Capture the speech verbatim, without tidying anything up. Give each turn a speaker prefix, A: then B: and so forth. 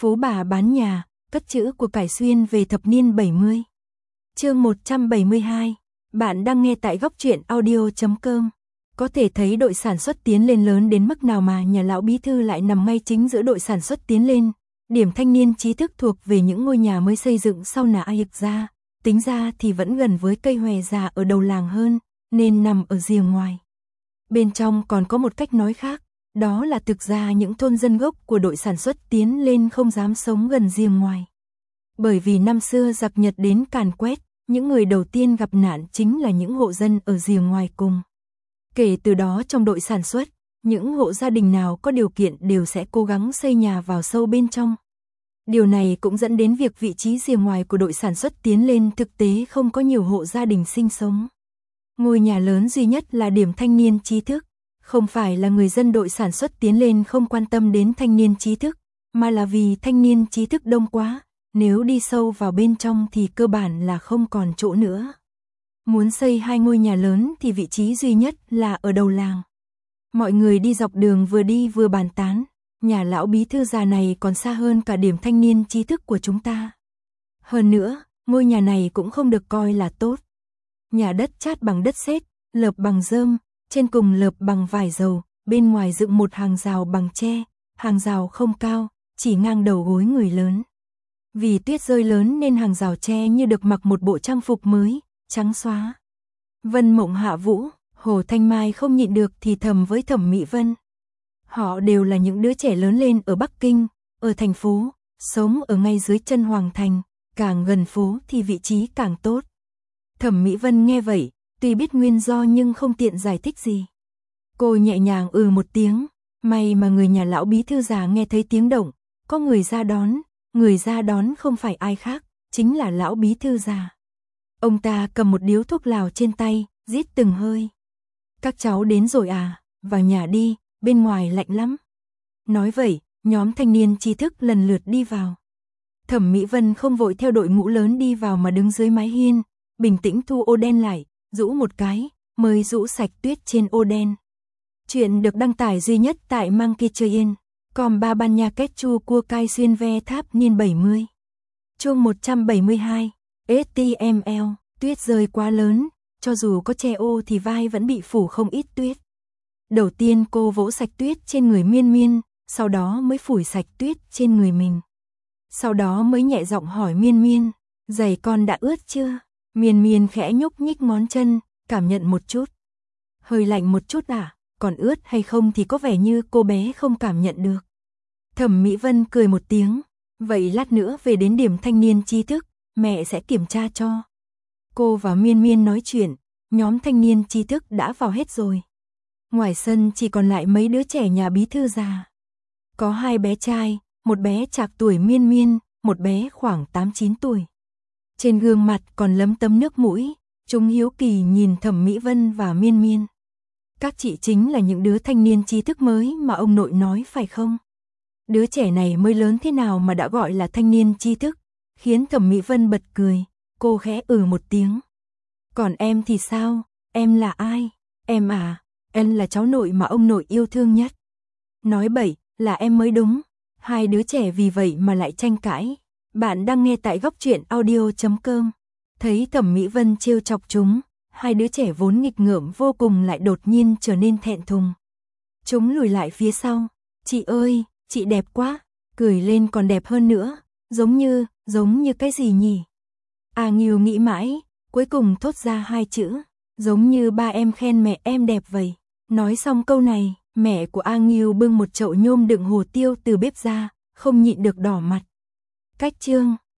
A: Phú bà bán nhà, cất chữ của cải xuyên về thập niên bảy mươi. Chương một trăm bảy mươi hai. Bạn đang nghe tại góc truyện audio chấm com. Có thể thấy đội sản xuất tiến lên lớn đến mức nào mà nhà lão bí thư lại nằm ngay chính giữa đội sản xuất tiến lên. Điểm thanh niên trí thức thuộc về những ngôi nhà mới xây dựng sau nã Yực ra, tính ra thì vẫn gần với cây hòe già ở đầu làng hơn, nên nằm ở rìa ngoài. Bên trong còn có một cách nói khác, đó là thực ra những thôn dân gốc của đội sản xuất tiến lên không dám sống gần rìa ngoài. Bởi vì năm xưa giặc Nhật đến càn quét, những người đầu tiên gặp nạn chính là những hộ dân ở rìa ngoài cùng. Kể từ đó trong đội sản xuất, những hộ gia đình nào có điều kiện đều sẽ cố gắng xây nhà vào sâu bên trong. Điều này cũng dẫn đến việc vị trí rìa ngoài của đội sản xuất tiến lên thực tế không có nhiều hộ gia đình sinh sống. Ngôi nhà lớn duy nhất là điểm thanh niên trí thức, không phải là người dân đội sản xuất tiến lên không quan tâm đến thanh niên trí thức, mà là vì thanh niên trí thức đông quá, nếu đi sâu vào bên trong thì cơ bản là không còn chỗ nữa. Muốn xây hai ngôi nhà lớn thì vị trí duy nhất là ở đầu làng. Mọi người đi dọc đường vừa đi vừa bàn tán, nhà lão bí thư già này còn xa hơn cả điểm thanh niên trí thức của chúng ta. Hơn nữa, ngôi nhà này cũng không được coi là tốt. Nhà đất chát bằng đất sét, lợp bằng rơm, trên cùng lợp bằng vải dầu, bên ngoài dựng một hàng rào bằng tre, hàng rào không cao, chỉ ngang đầu gối người lớn. Vì tuyết rơi lớn nên hàng rào tre như được mặc một bộ trang phục mới, trắng xóa. Vân Mộng Hạ Vũ, Hồ Thanh Mai không nhịn được thì thầm với Thẩm Mỹ Vân. Họ đều là những đứa trẻ lớn lên ở Bắc Kinh, ở thành phố, sống ở ngay dưới chân Hoàng Thành, càng gần phố thì vị trí càng tốt. Thẩm Mỹ Vân nghe vậy, tuy biết nguyên do nhưng không tiện giải thích gì. Cô nhẹ nhàng ừ một tiếng, may mà người nhà lão bí thư già nghe thấy tiếng động, có người ra đón, người ra đón không phải ai khác, chính là lão bí thư già. Ông ta cầm một điếu thuốc lào trên tay, rít từng hơi. Các cháu đến rồi à, vào nhà đi, bên ngoài lạnh lắm. Nói vậy, nhóm thanh niên trí thức lần lượt đi vào. Thẩm Mỹ Vân không vội theo đội ngũ lớn đi vào mà đứng dưới mái hiên, bình tĩnh thu ô đen lại, rũ một cái, mới rũ sạch tuyết trên ô đen. Chuyện được đăng tải duy nhất tại Monkey Train, com ba ban nha kết chu cua cai xuyên ve tháp niên bảy mươi. Chương một trăm bảy mươi hai, ét tê em lờ, tuyết rơi quá lớn, cho dù có che ô thì vai vẫn bị phủ không ít tuyết. Đầu tiên cô vỗ sạch tuyết trên người Miên Miên, sau đó mới phủi sạch tuyết trên người mình. Sau đó mới nhẹ giọng hỏi Miên Miên, giày con đã ướt chưa? Miên Miên khẽ nhúc nhích ngón chân, cảm nhận một chút. Hơi lạnh một chút à, còn ướt hay không thì có vẻ như cô bé không cảm nhận được. Thẩm Mỹ Vân cười một tiếng, vậy lát nữa về đến điểm thanh niên trí thức, mẹ sẽ kiểm tra cho. Cô và Miên Miên nói chuyện, nhóm thanh niên trí thức đã vào hết rồi. Ngoài sân chỉ còn lại mấy đứa trẻ nhà bí thư già. Có hai bé trai, một bé trạc tuổi Miên Miên, một bé khoảng tám chín tuổi. Trên gương mặt còn lấm tấm nước mũi, chúng hiếu kỳ nhìn Thẩm Mỹ Vân và Miên Miên. Các chị chính là những đứa thanh niên trí thức mới mà ông nội nói phải không? Đứa trẻ này mới lớn thế nào mà đã gọi là thanh niên trí thức, khiến Thẩm Mỹ Vân bật cười, cô khẽ ừ một tiếng. Còn em thì sao, em là ai? Em à, em là cháu nội mà ông nội yêu thương nhất. Nói bậy, là em mới đúng. Hai đứa trẻ vì vậy mà lại tranh cãi. Bạn đang nghe tại góc truyện audio chấm com. Thấy Thẩm Mỹ Vân trêu chọc chúng, hai đứa trẻ vốn nghịch ngợm vô cùng lại đột nhiên trở nên thẹn thùng. Chúng lùi lại phía sau. Chị ơi, chị đẹp quá, cười lên còn đẹp hơn nữa, giống như, giống như cái gì nhỉ? A Nghiêu nghĩ mãi, cuối cùng thốt ra hai chữ, giống như ba em khen mẹ em đẹp vậy. Nói xong câu này, mẹ của A Nghiêu bưng một chậu nhôm đựng hồ tiêu từ bếp ra, không nhịn được đỏ mặt. Cách chương